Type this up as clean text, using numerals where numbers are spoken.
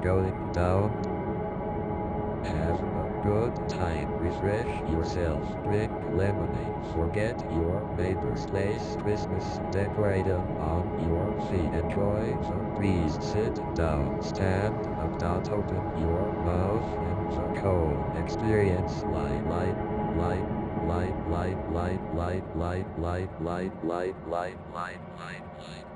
going down. Have a good time. Refresh yourself. Drink lemonade. Forget your neighbor's place. Christmas decorated on your feet. Enjoy the breeze. Sit down. Stand up. Don't open your mouth in the cold. Experience light, light, light, light, light, light, light, light, light, light, light, light, light, light, light.